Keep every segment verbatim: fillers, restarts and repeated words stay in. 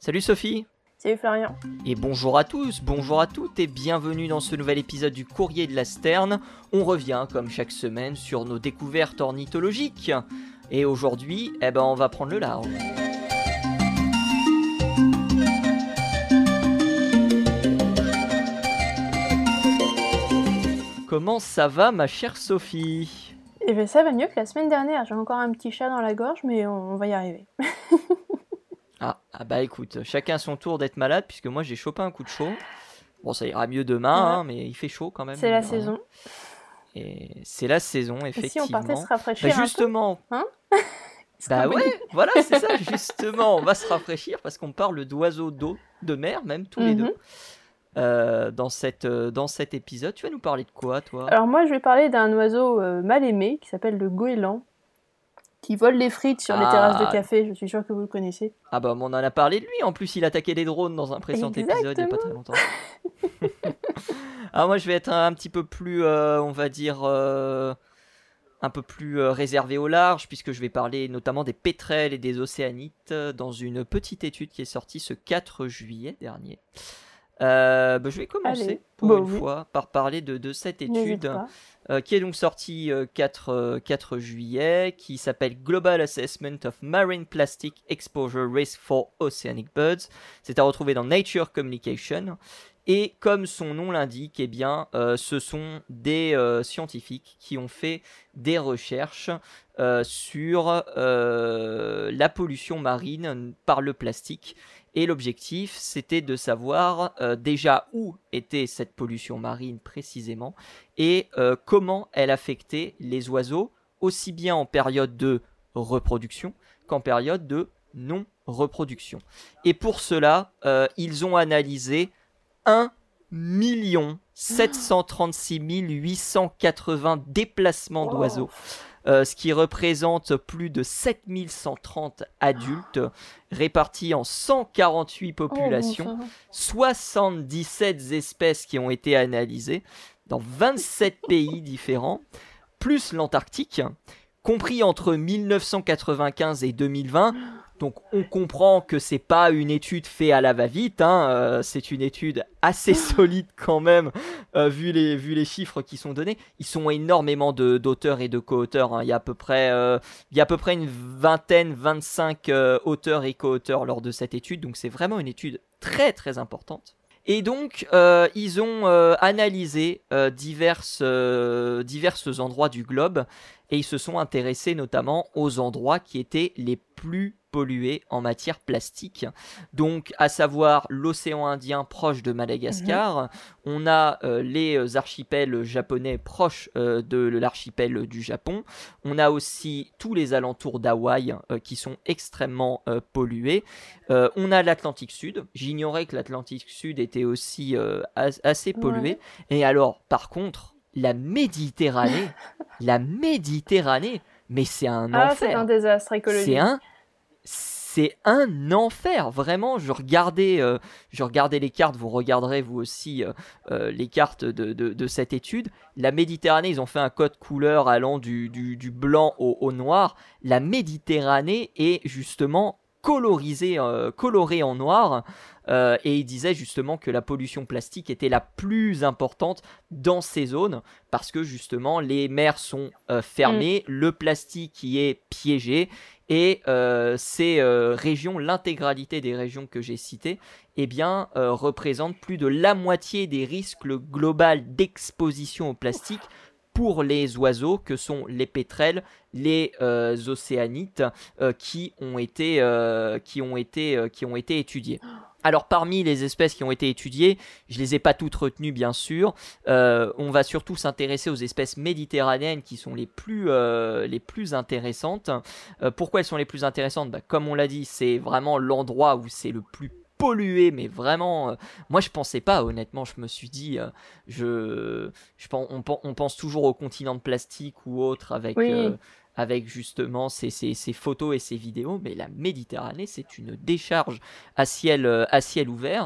Salut Sophie. Salut Florian. Et bonjour à tous, bonjour à toutes et bienvenue dans ce nouvel épisode du Courrier de la Sterne. On revient comme chaque semaine sur nos découvertes ornithologiques. Et aujourd'hui, eh ben, on va prendre le large. Comment ça va ma chère Sophie ? Eh bien ça va mieux que la semaine dernière, j'ai encore un petit chat dans la gorge mais on, on va y arriver. Ah, ah bah écoute, chacun à son tour d'être malade puisque moi j'ai chopé un coup de chaud. Bon ça ira mieux demain, ouais. hein, mais il fait chaud quand même. C'est la saison. Et c'est la saison effectivement. Et si on partait se rafraîchir bah, justement, un peu, hein Bah ouais, voilà c'est ça justement, on va se rafraîchir parce qu'on parle d'oiseaux d'eau, de mer même tous mm-hmm. les deux. Euh, dans, cette, euh, dans cet épisode, tu vas nous parler de quoi toi ? Alors moi je vais parler d'un oiseau euh, mal aimé qui s'appelle le goéland, qui vole les frites sur ah. les terrasses de café, je suis sûre que vous le connaissez. Ah bah on en a parlé de lui, en plus il attaquait les drones dans un précédent Exactement. épisode il n'y a pas très longtemps. Alors moi je vais être un, un petit peu plus, euh, on va dire, euh, un peu plus euh, réservé au large, puisque je vais parler notamment des pétrels et des océanites euh, dans une petite étude qui est sortie ce quatre juillet dernier. Euh, bah, je vais commencer Allez. pour bon, une oui. fois par parler de, de cette étude euh, qui est donc sortie euh, quatre juillet, qui s'appelle Global Assessment of Marine Plastic Exposure Risk for Oceanic Birds. C'est à retrouver dans Nature Communication. Et comme son nom l'indique, eh bien, euh, ce sont des euh, scientifiques qui ont fait des recherches euh, sur euh, la pollution marine par le plastique. Et l'objectif, c'était de savoir euh, déjà où était cette pollution marine précisément et euh, comment elle affectait les oiseaux, aussi bien en période de reproduction qu'en période de non-reproduction. Et pour cela, euh, ils ont analysé un million sept cent trente-six mille huit cent quatre-vingts déplacements d'oiseaux. Euh, ce qui représente plus de sept mille cent trente adultes répartis en cent quarante-huit populations, oh, soixante-dix-sept espèces qui ont été analysées dans vingt-sept pays différents, plus l'Antarctique, compris entre mille neuf cent quatre-vingt-quinze et deux mille vingt. Donc on comprend que c'est pas une étude faite à la va-vite, hein, euh, c'est une étude assez solide quand même, euh, vu, les, vu les chiffres qui sont donnés. Ils sont énormément de, d'auteurs et de co-auteurs, hein. Il y a à peu près, euh, il y a à peu près une vingtaine, vingt-cinq euh, auteurs et co-auteurs lors de cette étude, donc c'est vraiment une étude très très importante. Et donc, euh, ils ont euh, analysé euh, diverses, euh, diverses endroits du globe et ils se sont intéressés notamment aux endroits qui étaient les plus pollués en matière plastique. Donc, à savoir l'océan Indien proche de Madagascar, mmh. on a euh, les archipels japonais proches euh, de l'archipel du Japon, on a aussi tous les alentours d'Hawaï euh, qui sont extrêmement euh, pollués. Euh, on a l'Atlantique Sud, j'ignorais que l'Atlantique Sud était aussi euh, as- assez pollué. Ouais. Et alors, par contre, la Méditerranée, la Méditerranée, mais c'est un ah, enfer. C'est un désastre écologique. C'est un, c'est un enfer, vraiment. Je regardais, euh, je regardais les cartes, vous regarderez vous aussi euh, euh, les cartes de, de, de cette étude. La Méditerranée, ils ont fait un code couleur allant du, du, du blanc au, au noir. La Méditerranée est justement colorisée, euh, colorée en noir. Euh, et il disait justement que la pollution plastique était la plus importante dans ces zones parce que justement les mers sont euh, fermées, mmh. le plastique y est piégé et euh, ces euh, régions, l'intégralité des régions que j'ai citées, eh bien, euh, représentent plus de la moitié des risques global d'exposition au plastique pour les oiseaux que sont les pétrels, les euh, océanites euh, qui ont été, euh, qui ont été, euh, qui ont été étudiés. Alors parmi les espèces qui ont été étudiées, je les ai pas toutes retenues bien sûr, euh, on va surtout s'intéresser aux espèces méditerranéennes qui sont les plus, euh, les plus intéressantes. Euh, pourquoi elles sont les plus intéressantes ? Bah, comme on l'a dit, c'est vraiment l'endroit où c'est le plus pollué, mais vraiment, euh, moi je pensais pas, honnêtement, je me suis dit, euh, je, je pense, on, on pense toujours au continent de plastique ou autre avec... Oui. Euh, avec justement ces, ces, ces photos et ces vidéos, mais la Méditerranée, c'est une décharge à ciel, à ciel ouvert.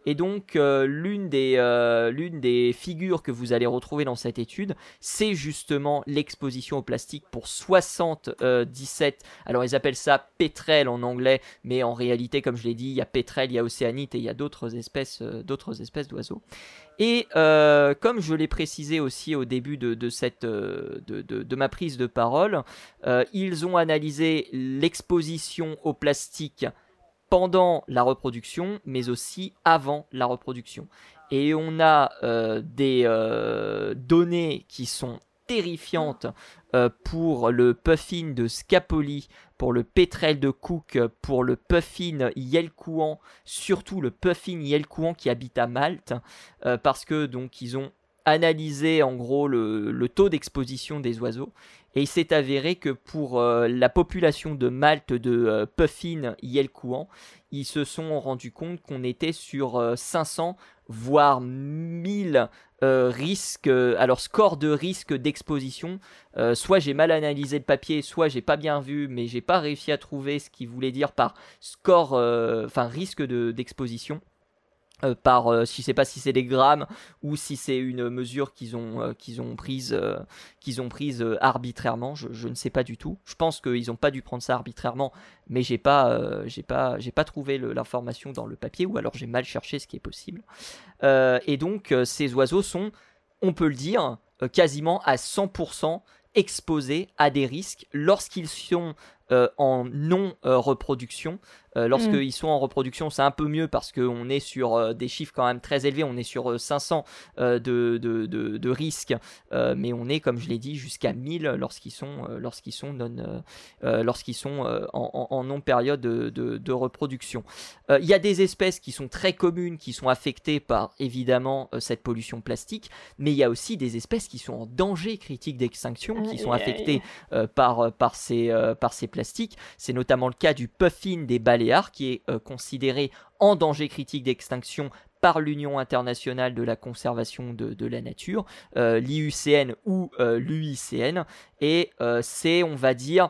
Et donc, euh, l'une des, euh, l'une des figures que vous allez retrouver dans cette étude, c'est justement l'exposition au plastique pour soixante-dix-sept. Alors, ils appellent ça pétrel en anglais, mais en réalité, comme je l'ai dit, il y a pétrel, il y a océanite et il y a d'autres espèces, euh, d'autres espèces d'oiseaux. Et euh, comme je l'ai précisé aussi au début de, de, cette, euh, de, de, de ma prise de parole, euh, ils ont analysé l'exposition au plastique pendant la reproduction, mais aussi avant la reproduction. Et on a euh, des euh, données qui sont terrifiantes euh, pour le puffin de Scapoli, pour le pétrel de Cook, pour le puffin yelkouan, surtout le puffin yelkouan qui habite à Malte, euh, parce que donc ils ont analysé en gros le, le taux d'exposition des oiseaux. Et il s'est avéré que pour euh, la population de Malte de euh, puffin yelkouan, ils se sont rendus compte qu'on était sur euh, cinq cents, voire mille euh, risques, euh, alors score de risque d'exposition. Euh, soit j'ai mal analysé le papier, soit j'ai pas bien vu, mais j'ai pas réussi à trouver ce qu'il voulait dire par score, enfin euh, risque de, d'exposition. Euh, par, euh, je sais pas si c'est des grammes ou si c'est une mesure qu'ils ont, euh, qu'ils ont prise, euh, qu'ils ont prise euh, arbitrairement. Je, je ne sais pas du tout. Je pense qu'ils n'ont pas dû prendre ça arbitrairement, mais j'ai pas, euh, j'ai pas, j'ai pas trouvé le, l'information dans le papier, ou alors j'ai mal cherché, ce qui est possible. Euh, et donc euh, ces oiseaux sont, on peut le dire, euh, quasiment à cent pour cent exposés à des risques lorsqu'ils sont euh, en non-reproduction. Euh, Lorsqu'ils mmh. sont en reproduction, c'est un peu mieux parce qu'on est sur euh, des chiffres quand même très élevés. On est sur euh, cinq cents euh, de, de, de, de risques, euh, mais on est, comme je l'ai dit, jusqu'à mille lorsqu'ils sont, euh, lorsqu'ils sont, non, euh, euh, lorsqu'ils sont euh, en, en, en non-période de, de, de reproduction. Il euh, y a des espèces qui sont très communes, qui sont affectées par, évidemment, euh, cette pollution plastique, mais il y a aussi des espèces qui sont en danger critique d'extinction, qui sont affectées euh, par, par, ces, euh, par ces plastiques. C'est notamment le cas du puffin des Baléares, qui est euh, considéré en danger critique d'extinction par l'Union internationale de la conservation de, de la nature, euh, l'I U C N ou euh, l'U I C N, et euh, c'est, on va dire,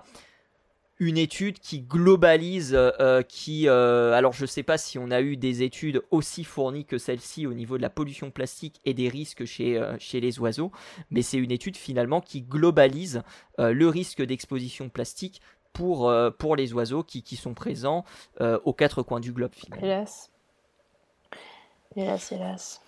une étude qui globalise, euh, qui, euh, alors je ne sais pas si on a eu des études aussi fournies que celle-ci au niveau de la pollution plastique et des risques chez, euh, chez les oiseaux, mais c'est une étude finalement qui globalise euh, le risque d'exposition plastique Pour, euh, pour les oiseaux qui, qui sont présents euh, aux quatre coins du globe, finalement. Hélas. Hélas, hélas.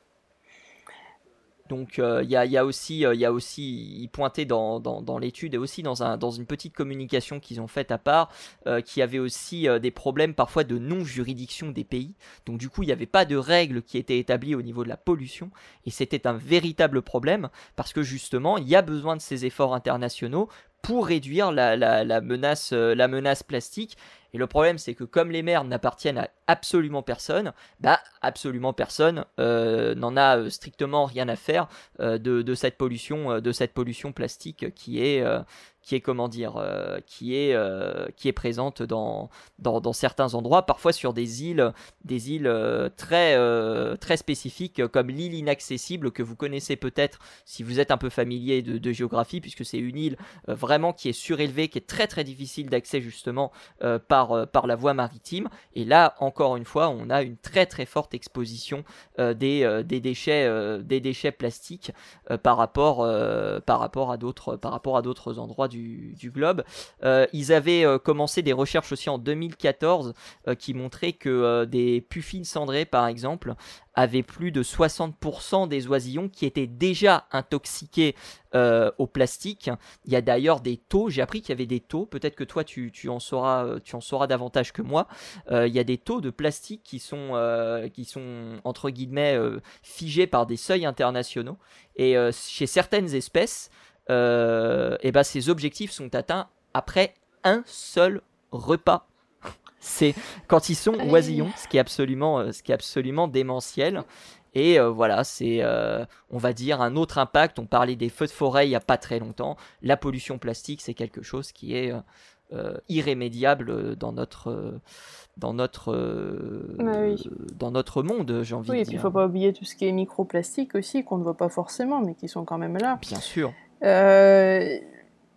Donc il euh, y, a, y a aussi, il euh, y a aussi, il pointait dans, dans, dans l'étude et aussi dans, un, dans une petite communication qu'ils ont faite à part, euh, qu'il y avait aussi euh, des problèmes parfois de non-juridiction des pays. Donc du coup, il n'y avait pas de règles qui étaient établies au niveau de la pollution, et c'était un véritable problème parce que justement, il y a besoin de ces efforts internationaux pour réduire la, la, la, menace, euh, la menace plastique. Et le problème, c'est que comme les mers n'appartiennent à absolument personne, bah absolument personne euh, n'en a euh, strictement rien à faire euh, de, de cette pollution, euh, de cette pollution plastique qui est, euh, qui est comment dire, euh, qui est, euh, qui est présente dans, dans, dans certains endroits, parfois sur des îles, des îles euh, très, euh, très spécifiques, comme l'île inaccessible que vous connaissez peut-être si vous êtes un peu familier de, de géographie, puisque c'est une île euh, vraiment qui est surélevée, qui est très très difficile d'accès justement euh, par euh, par la voie maritime. Et là, encore une fois, on a une très très forte exposition euh, des, euh, des déchets euh, des déchets plastiques euh, par rapport euh, par rapport à d'autres par rapport à d'autres endroits du, du globe. Euh, ils avaient euh, commencé des recherches aussi en deux mille quatorze euh, qui montraient que euh, des puffins cendrés, par exemple, avaient plus de soixante pour cent des oisillons qui étaient déjà intoxiqués euh, au plastique. Il y a d'ailleurs des taux, j'ai appris qu'il y avait des taux, peut-être que toi tu, tu, en, sauras, tu en sauras davantage que moi. Euh, il y a des taux de plastique qui sont, euh, qui sont entre guillemets euh, figés par des seuils internationaux. Et euh, chez certaines espèces, euh, et ben, ces objectifs sont atteints après un seul repas. C'est quand ils sont oisillons, ce qui est absolument, euh, ce qui est absolument démentiel. Et euh, voilà, c'est, euh, on va dire, un autre impact. On parlait des feux de forêt il n'y a pas très longtemps. La pollution plastique, c'est quelque chose qui est euh, irrémédiable dans notre, euh, dans notre, euh, ah oui. dans notre monde, j'ai envie oui, de dire. Oui, et puis il ne faut pas oublier tout ce qui est microplastique aussi, qu'on ne voit pas forcément, mais qui sont quand même là. Bien sûr. Euh...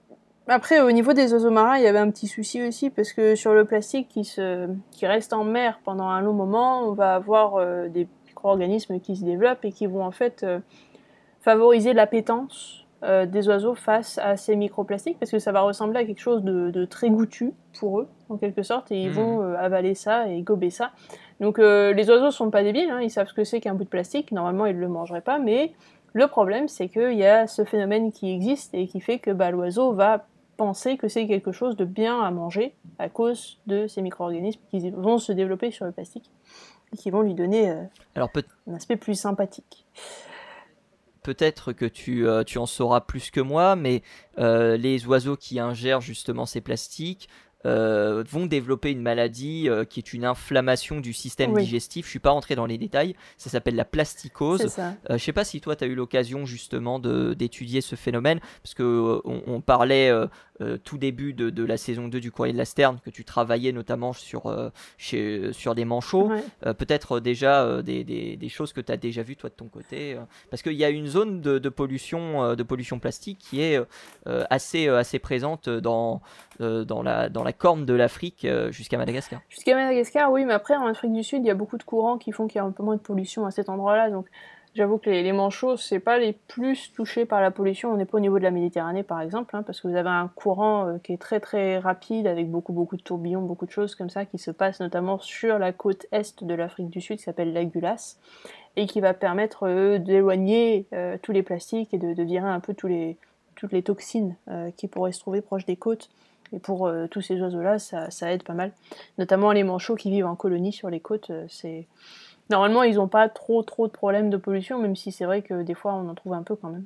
Après, au niveau des oiseaux marins, il y avait un petit souci aussi, parce que sur le plastique qui, se... qui reste en mer pendant un long moment, on va avoir euh, des micro-organismes qui se développent et qui vont en fait euh, favoriser l'appétence euh, des oiseaux face à ces microplastiques, parce que ça va ressembler à quelque chose de, de très goûtu pour eux, en quelque sorte, et ils mmh. vont euh, avaler ça et gober ça. Donc euh, les oiseaux sont pas débiles, hein, ils savent ce que c'est qu'un bout de plastique, normalement ils le mangeraient pas, mais le problème c'est qu'il y a ce phénomène qui existe et qui fait que bah, l'oiseau va penser que c'est quelque chose de bien à manger à cause de ces micro-organismes qui vont se développer sur le plastique et qui vont lui donner euh, Alors, peut- un aspect plus sympathique. Peut-être que tu, euh, tu en sauras plus que moi, mais euh, les oiseaux qui ingèrent justement ces plastiques euh, vont développer une maladie euh, qui est une inflammation du système oui. digestif. Je ne suis pas rentré dans les détails. Ça s'appelle la plasticose. C'est ça. Euh, je ne sais pas si toi, tu as eu l'occasion justement de, d'étudier ce phénomène, parce qu'on euh, on parlait euh, euh, tout début de, de la saison deux du Courrier de la Sterne, que tu travaillais notamment sur, euh, chez, sur des manchots. Ouais. Euh, peut-être déjà euh, des, des, des choses que tu as déjà vues toi de ton côté. Euh, parce qu'il y a une zone de, de, pollution, euh, de pollution plastique qui est euh, assez, euh, assez présente dans, euh, dans, la, dans la corne de l'Afrique euh, jusqu'à Madagascar. Jusqu'à Madagascar, oui, mais après en Afrique du Sud, il y a beaucoup de courants qui font qu'il y a un peu moins de pollution à cet endroit-là. Donc j'avoue que les, les manchots, c'est pas les plus touchés par la pollution. On n'est pas au niveau de la Méditerranée, par exemple, hein, parce que vous avez un courant euh, qui est très très rapide, avec beaucoup beaucoup de tourbillons, beaucoup de choses comme ça qui se passent notamment sur la côte est de l'Afrique du Sud, qui s'appelle l'Agulas, et qui va permettre euh, d'éloigner euh, tous les plastiques et de, de virer un peu tous les, toutes les toxines euh, qui pourraient se trouver proches des côtes. Et pour euh, tous ces oiseaux-là, ça, ça aide pas mal. Notamment les manchots qui vivent en colonie sur les côtes. Euh, c'est... Normalement, ils n'ont pas trop trop de problèmes de pollution, même si c'est vrai que des fois, on en trouve un peu quand même.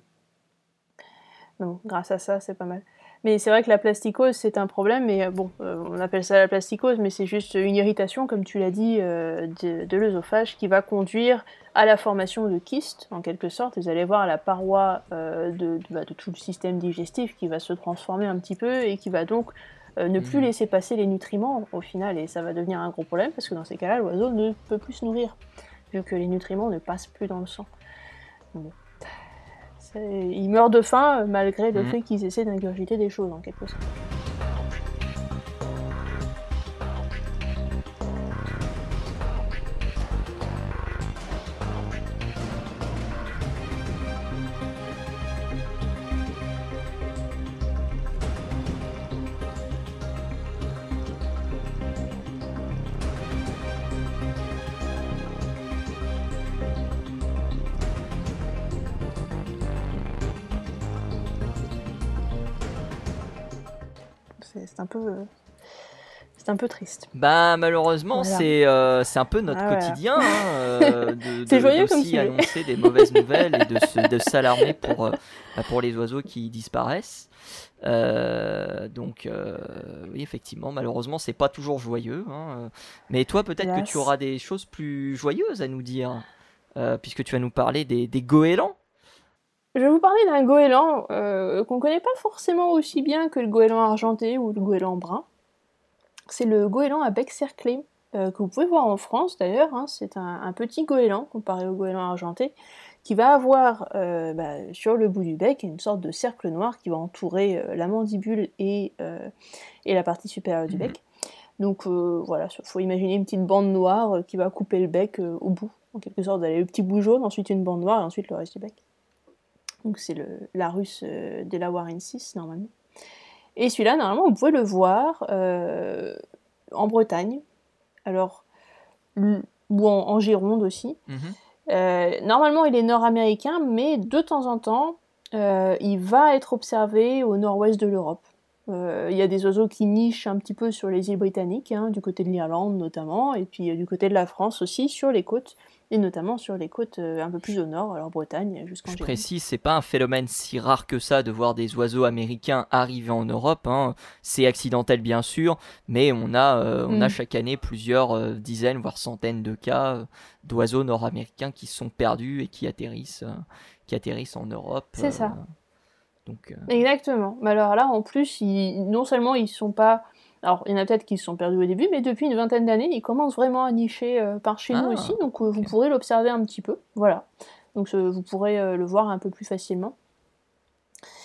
Donc, grâce à ça, c'est pas mal. Mais c'est vrai que la plasticose, c'est un problème. Et bon, euh, on appelle ça la plasticose, mais c'est juste une irritation, comme tu l'as dit, euh, de, de l'œsophage, qui va conduire à la formation de kystes, en quelque sorte. Vous allez voir la paroi euh, de, de, bah, de tout le système digestif qui va se transformer un petit peu et qui va donc euh, ne plus laisser passer les nutriments au final. Et ça va devenir un gros problème parce que dans ces cas-là, l'oiseau ne peut plus se nourrir, vu que les nutriments ne passent plus dans le sang. Bon. C'est... Ils meurent de faim malgré le mmh. fait qu'ils essaient d'ingurgiter des choses, en quelque sorte. C'est un peu, c'est un peu triste. Bah malheureusement, voilà. c'est, euh, c'est un peu notre ah, quotidien voilà. hein, euh, de, c'est de, joyeux d'aussi annoncer des mauvaises nouvelles et de, se, de s'alarmer pour, euh, pour les oiseaux qui disparaissent. Euh, donc euh, oui, effectivement, malheureusement, c'est pas toujours joyeux. Hein, mais toi, peut-être yes. que tu auras des choses plus joyeuses à nous dire, euh, puisque tu vas nous parler des, des goélands. Je vais vous parler d'un goéland euh, qu'on ne connaît pas forcément aussi bien que le goéland argenté ou le goéland brun. C'est le goéland à bec cerclé, euh, que vous pouvez voir en France d'ailleurs. Hein. C'est un, un petit goéland comparé au goéland argenté, qui va avoir euh, bah, sur le bout du bec une sorte de cercle noir qui va entourer euh, la mandibule et, euh, et la partie supérieure du bec. Donc euh, voilà, il faut imaginer une petite bande noire euh, qui va couper le bec euh, au bout. En quelque sorte, vous avez le petit bout jaune, ensuite une bande noire et ensuite le reste du bec. Donc c'est le Larus euh, delawarensis normalement. Et celui-là, normalement, vous pouvez le voir euh, en Bretagne, alors, ou en, en Gironde aussi. Mm-hmm. Euh, normalement, il est nord-américain, mais de temps en temps, euh, il va être observé au nord-ouest de l'Europe. Euh, il y a des oiseaux qui nichent un petit peu sur les îles britanniques, hein, du côté de l'Irlande notamment, et puis euh, du côté de la France aussi, sur les côtes. Et notamment sur les côtes un peu plus au nord, alors Bretagne jusqu'en Gironde. Je précise, c'est pas un phénomène si rare que ça de voir des oiseaux américains arriver en Europe. Hein. C'est accidentel bien sûr, mais on a, euh, on mm. a chaque année plusieurs euh, dizaines, voire centaines de cas euh, d'oiseaux nord-américains qui sont perdus et qui atterrissent, euh, qui atterrissent en Europe. C'est euh, ça. Donc, euh... Exactement. Mais alors là, en plus, ils, non seulement ils sont pas... Alors, il y en a peut-être qui se sont perdus au début, mais depuis une vingtaine d'années, ils commencent vraiment à nicher euh, par chez ah, nous aussi, donc euh, okay. vous pourrez l'observer un petit peu, voilà. Donc euh, vous pourrez euh, le voir un peu plus facilement.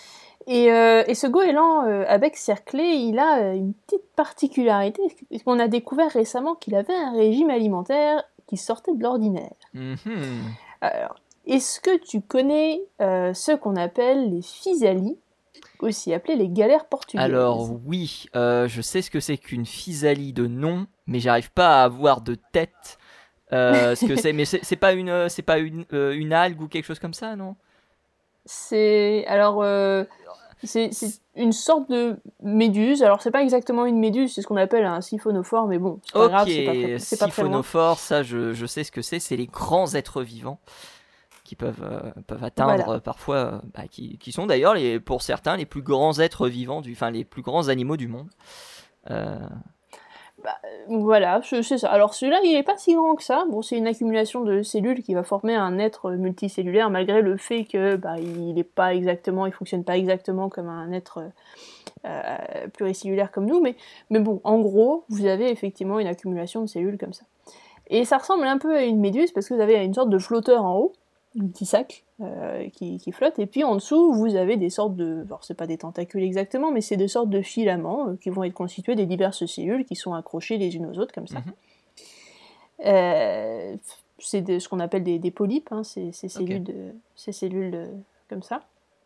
Et, euh, et ce goéland euh, à bec cerclé, il a euh, une petite particularité, parce qu'on a découvert récemment qu'il avait un régime alimentaire qui sortait de l'ordinaire. Mm-hmm. Alors, est-ce que tu connais euh, ce qu'on appelle les physalie, aussi appelés les galères portugaises? Alors oui, euh, je sais ce que c'est qu'une physalie de nom, mais j'arrive pas à avoir de tête euh, ce que c'est. Mais c'est, c'est pas une, c'est pas une, euh, une algue ou quelque chose comme ça, non? C'est alors euh, c'est, c'est une sorte de méduse. Alors c'est pas exactement une méduse, c'est ce qu'on appelle un siphonophore, mais bon, c'est pas Ok, grave, c'est pas très, c'est pas très loin. siphonophore, ça je, je sais ce que c'est. C'est les grands êtres vivants qui peuvent, euh, peuvent atteindre Voilà. euh, parfois, euh, bah, qui, qui sont d'ailleurs les, pour certains les plus grands êtres vivants, du, enfin les plus grands animaux du monde. Euh, Bah, euh, voilà, c'est c'est ça. Alors celui-là, il est pas si grand que ça. Bon, c'est une accumulation de cellules qui va former un être multicellulaire, malgré le fait que bah, il est pas exactement, il fonctionne pas exactement comme un être euh, pluricellulaire comme nous, mais, mais bon, en gros, vous avez effectivement une accumulation de cellules comme ça. Et ça ressemble un peu à une méduse parce que vous avez une sorte de flotteur en haut, un petit sac euh, qui, qui flotte, et puis en dessous, vous avez des sortes de... Alors, c'est pas des tentacules exactement, mais c'est des sortes de filaments euh, qui vont être constitués des diverses cellules qui sont accrochées les unes aux autres, comme ça. Mm-hmm. Euh, c'est de, ce qu'on appelle des, des polypes, hein, ces, ces cellules, okay. de, ces cellules de, comme ça.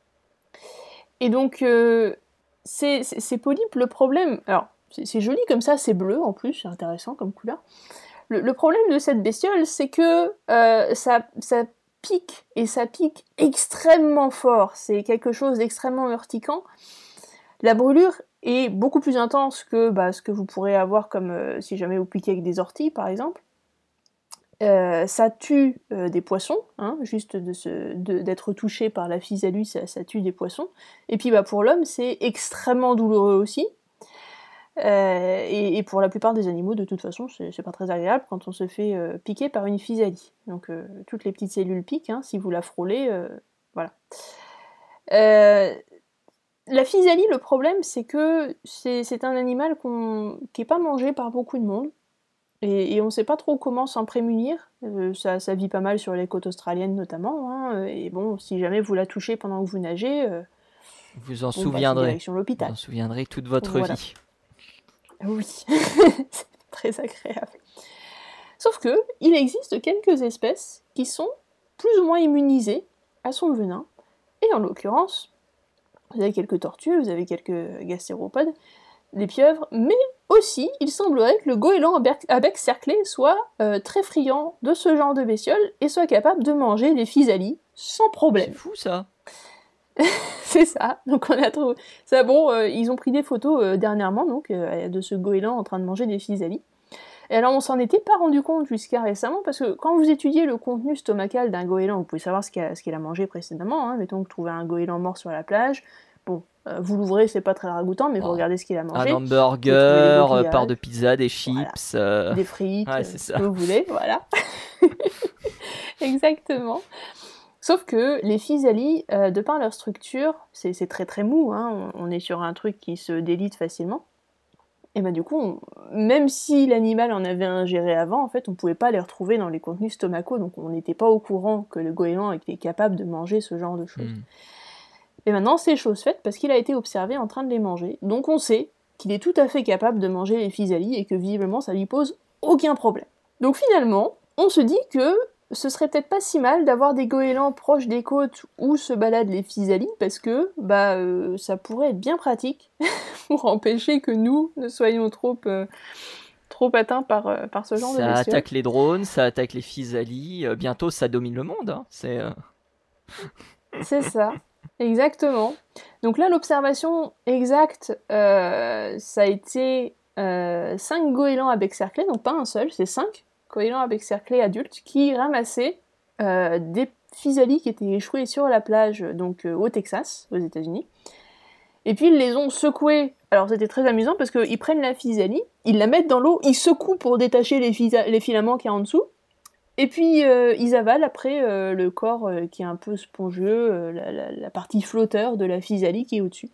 Et donc, euh, ces, ces, ces polypes, le problème... Alors, c'est, c'est joli comme ça, c'est bleu en plus, c'est intéressant comme couleur. Le, le problème de cette bestiole, c'est que euh, ça, ça pique, et ça pique extrêmement fort. C'est quelque chose d'extrêmement urticant. La brûlure est beaucoup plus intense que bah, ce que vous pourrez avoir comme euh, si jamais vous piquez avec des orties, par exemple. Euh, ça tue euh, des poissons, hein, juste de se, de, d'être touché par la physalie, ça, ça tue des poissons. Et puis bah, pour l'homme, c'est extrêmement douloureux aussi. Euh, et, et pour la plupart des animaux, de toute façon, c'est, c'est pas très agréable quand on se fait euh, piquer par une physalie. Donc euh, toutes les petites cellules piquent, hein, si vous la frôlez, euh, voilà. Euh, la physalie, le problème, c'est que c'est, c'est un animal qu'on, qui est pas mangé par beaucoup de monde, et, et on sait pas trop comment s'en prémunir. Euh, ça, ça vit pas mal sur les côtes australiennes notamment, hein, et bon, si jamais vous la touchez pendant que vous nagez, euh, vous en bon, souviendrez. Bah, direction l'hôpital. Vous en souviendrez toute votre voilà. vie. Oui, c'est très agréable. Sauf que, il existe quelques espèces qui sont plus ou moins immunisées à son venin, et en l'occurrence, vous avez quelques tortues, vous avez quelques gastéropodes, des pieuvres, mais aussi, il semblerait que le goéland à bec cerclé soit euh, très friand de ce genre de bestioles, et soit capable de manger des physalies sans problème. C'est fou ça. C'est ça, donc on a trouvé ça. Bon, euh, ils ont pris des photos euh, dernièrement donc euh, de ce goéland en train de manger des physalies. Et alors on s'en était pas rendu compte jusqu'à récemment, parce que quand vous étudiez le contenu stomacal d'un goéland, vous pouvez savoir ce qu'il a, ce qu'il a mangé précédemment, hein. Mettons que vous trouvez un goéland mort sur la plage, bon, euh, vous l'ouvrez, c'est pas très ragoûtant, mais oh, vous regardez ce qu'il a mangé. Un hamburger, part de pizza, des chips... Voilà. Euh... Des frites, ouais, euh, c'est ce ça. que vous voulez, voilà. Exactement. Sauf que les physalies, euh, de par leur structure, c'est, c'est très très mou, hein, on, on est sur un truc qui se délite facilement. Et ben du coup, on, même si l'animal en avait ingéré avant, en fait, on pouvait pas les retrouver dans les contenus stomacaux, donc on n'était pas au courant que le goéland était capable de manger ce genre de choses. Mm. Et maintenant, c'est chose faite parce qu'il a été observé en train de les manger, donc on sait qu'il est tout à fait capable de manger les physalies et que visiblement ça lui pose aucun problème. Donc finalement, on se dit que ce serait peut-être pas si mal d'avoir des goélands proches des côtes où se baladent les physalies, parce que bah, euh, ça pourrait être bien pratique pour empêcher que nous ne soyons trop, euh, trop atteints par, euh, par ce genre ça de bestioles. Ça attaque les drones, ça attaque les physalies, euh, bientôt ça domine le monde. Hein. C'est, euh... C'est ça, exactement. Donc là, l'observation exacte, euh, ça a été euh, cinq goélands à bec cerclé, donc pas un seul, c'est cinq goélands à bec cerclé adultes qui ramassaient euh, des physalies qui étaient échouées sur la plage, donc euh, au Texas, aux États-Unis. Et puis ils les ont secouées. Alors c'était très amusant parce qu'ils prennent la physalie, ils la mettent dans l'eau, ils secouent pour détacher les, phys- les filaments qu'il y a en dessous, et puis euh, ils avalent après euh, le corps euh, qui est un peu spongieux, euh, la, la, la partie flotteur de la physalie qui est au-dessus.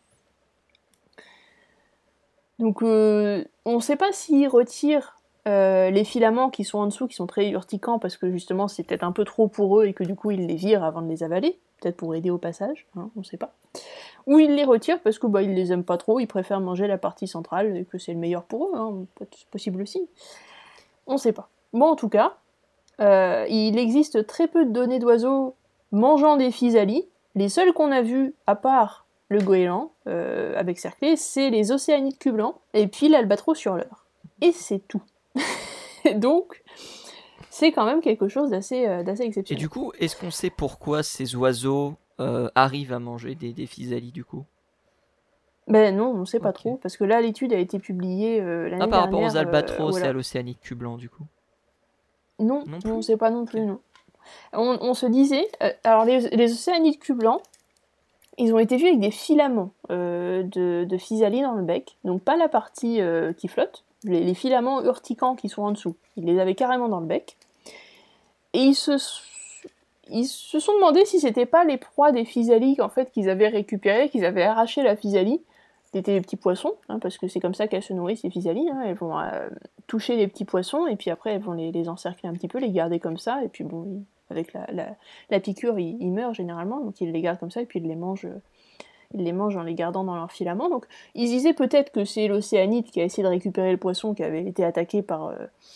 Donc euh, on ne sait pas s'ils retirent Euh, les filaments qui sont en dessous, qui sont très urticants, parce que justement c'est peut-être un peu trop pour eux et que du coup ils les virent avant de les avaler, peut-être pour aider au passage, hein, on ne sait pas. ou ils les retirent parce que bah, ils les aiment pas trop, ils préfèrent manger la partie centrale et que c'est le meilleur pour eux, hein, c'est possible aussi. On sait pas. Bon, en tout cas, euh, il existe très peu de données d'oiseaux mangeant des physalies. Les seuls qu'on a vus, à part le goéland euh, avec cerclé, c'est les océanides cul blanc et puis l'albatros hurleur. Et c'est tout. Donc, c'est quand même quelque chose d'assez, euh, d'assez exceptionnel. Et du coup, est-ce qu'on sait pourquoi ces oiseaux euh, arrivent à manger des, des physalies du coup ? Ben non, on ne sait pas okay. trop, parce que là, l'étude a été publiée euh, l'année ah, par dernière. rapport aux albatros euh, voilà. et à l'océanide cul blanc du coup ? Non, non on ne sait pas non plus, okay. non. On, on se disait, euh, alors les, les océanides cul blanc, ils ont été vus avec des filaments euh, de, de physalie dans le bec, donc pas la partie euh, qui flotte, les, les filaments urticants qui sont en dessous, ils les avaient carrément dans le bec. Et ils se, ils se sont demandé si c'était pas les proies des physalies en fait, qu'ils avaient récupérées, qu'ils avaient arraché la physalie, c'était des petits poissons, hein, parce que c'est comme ça qu'elles se nourrissent, ces physalies, hein, elles vont euh, toucher les petits poissons, et puis après elles vont les, les encercler un petit peu, les garder comme ça, et puis bon, ils, avec la, la, la piqûre, ils, ils meurent généralement, donc ils les gardent comme ça, et puis ils les mangent, ils les mangent en les gardant dans leur filament. Donc ils disaient peut-être que c'est l'océanide qui a essayé de récupérer le poisson qui avait été attaqué par... Euh,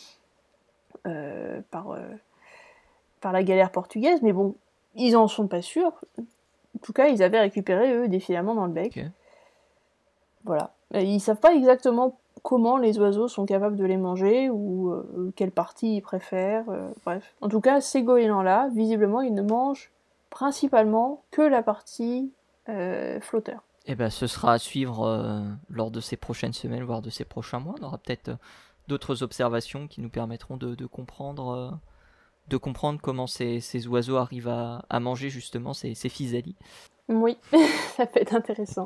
euh, par euh, par la galère portugaise, mais bon, ils en sont pas sûrs. En tout cas, ils avaient récupéré, eux, des filaments dans le bec. Okay. Voilà. Ils savent pas exactement comment les oiseaux sont capables de les manger, ou euh, quelle partie ils préfèrent, euh, bref. En tout cas, ces goélands-là, visiblement, ils ne mangent principalement que la partie euh, flotteur. Eh ben, ce sera à suivre euh, lors de ces prochaines semaines, voire de ces prochains mois. On aura peut-être euh, d'autres observations qui nous permettront de, de comprendre... Euh... de comprendre comment ces, ces oiseaux arrivent à, à manger justement ces, ces physalies. Oui, ça peut être intéressant.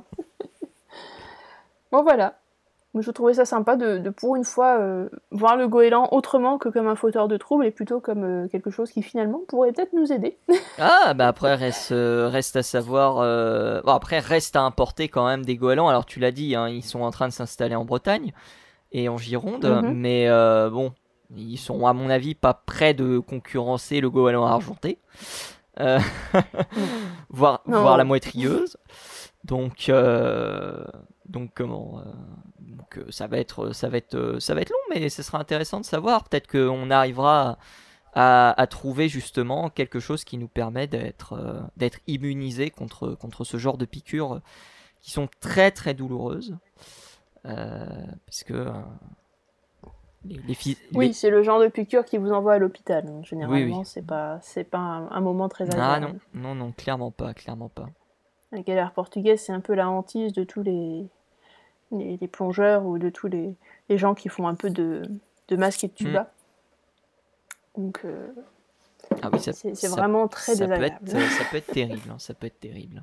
Bon voilà, je trouvais ça sympa de, de pour une fois euh, voir le goéland autrement que comme un fauteur de troubles et plutôt comme euh, quelque chose qui finalement pourrait peut-être nous aider. Ah bah après reste, euh, reste à savoir, euh... bon, après reste à importer quand même des goélands, alors tu l'as dit, hein, ils sont en train de s'installer en Bretagne et en Gironde, mm-hmm. mais euh, bon... Ils sont, à mon avis, pas prêts de concurrencer le goéland argenté, euh, voire, voire la moitrieuse. Donc, euh, donc comment euh, donc, ça va être, ça va être, ça va être long, mais ce sera intéressant de savoir. Peut-être qu'on arrivera à, à trouver justement quelque chose qui nous permet d'être, euh, d'être immunisé contre, contre ce genre de piqûres qui sont très très douloureuses, euh, parce que euh, Les, les fi- oui, les... c'est le genre de piqûre qui vous envoie à l'hôpital. Donc, généralement, oui, oui. c'est pas, c'est pas un, un moment très agréable. Ah non, non, non, clairement pas, clairement pas. La galère portugaise, c'est un peu la hantise de tous les, les, les plongeurs ou de tous les, les gens qui font un peu de, de masque et de tuba. Mm. Donc, euh, ah oui, ça, c'est, c'est ça, vraiment très ça désagréable. Peut être, ça peut être terrible, hein, ça peut être terrible.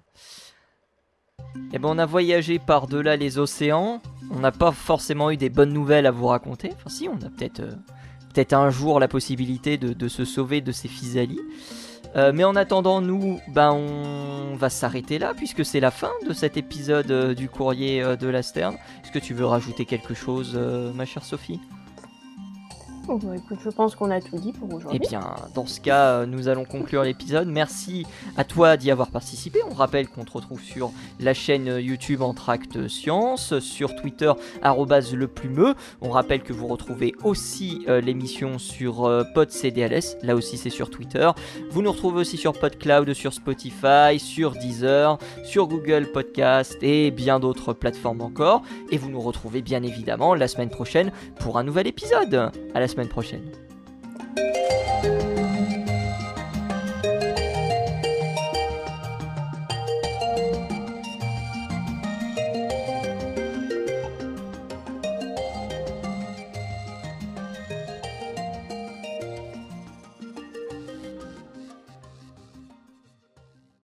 Eh ben, on a voyagé par-delà les océans. On n'a pas forcément eu des bonnes nouvelles à vous raconter. Enfin si, on a peut-être, euh, peut-être un jour la possibilité de, de se sauver de ces physalies. Euh, mais en attendant, nous, ben, on va s'arrêter là, puisque c'est la fin de cet épisode euh, du courrier euh, de la Sterne. Est-ce que tu veux rajouter quelque chose, euh, ma chère Sophie ? Oh bah écoute, je pense qu'on a tout dit pour aujourd'hui. Eh bien, dans ce cas, nous allons conclure l'épisode. Merci à toi d'y avoir participé. On rappelle qu'on te retrouve sur la chaîne YouTube Entracte Science, sur Twitter, arobase leplumeux. On rappelle que vous retrouvez aussi euh, l'émission sur euh, PodCDLS, là aussi c'est sur Twitter. Vous nous retrouvez aussi sur PodCloud, sur Spotify, sur Deezer, sur Google Podcast et bien d'autres plateformes encore. Et vous nous retrouvez bien évidemment la semaine prochaine pour un nouvel épisode. À la semaine prochaine.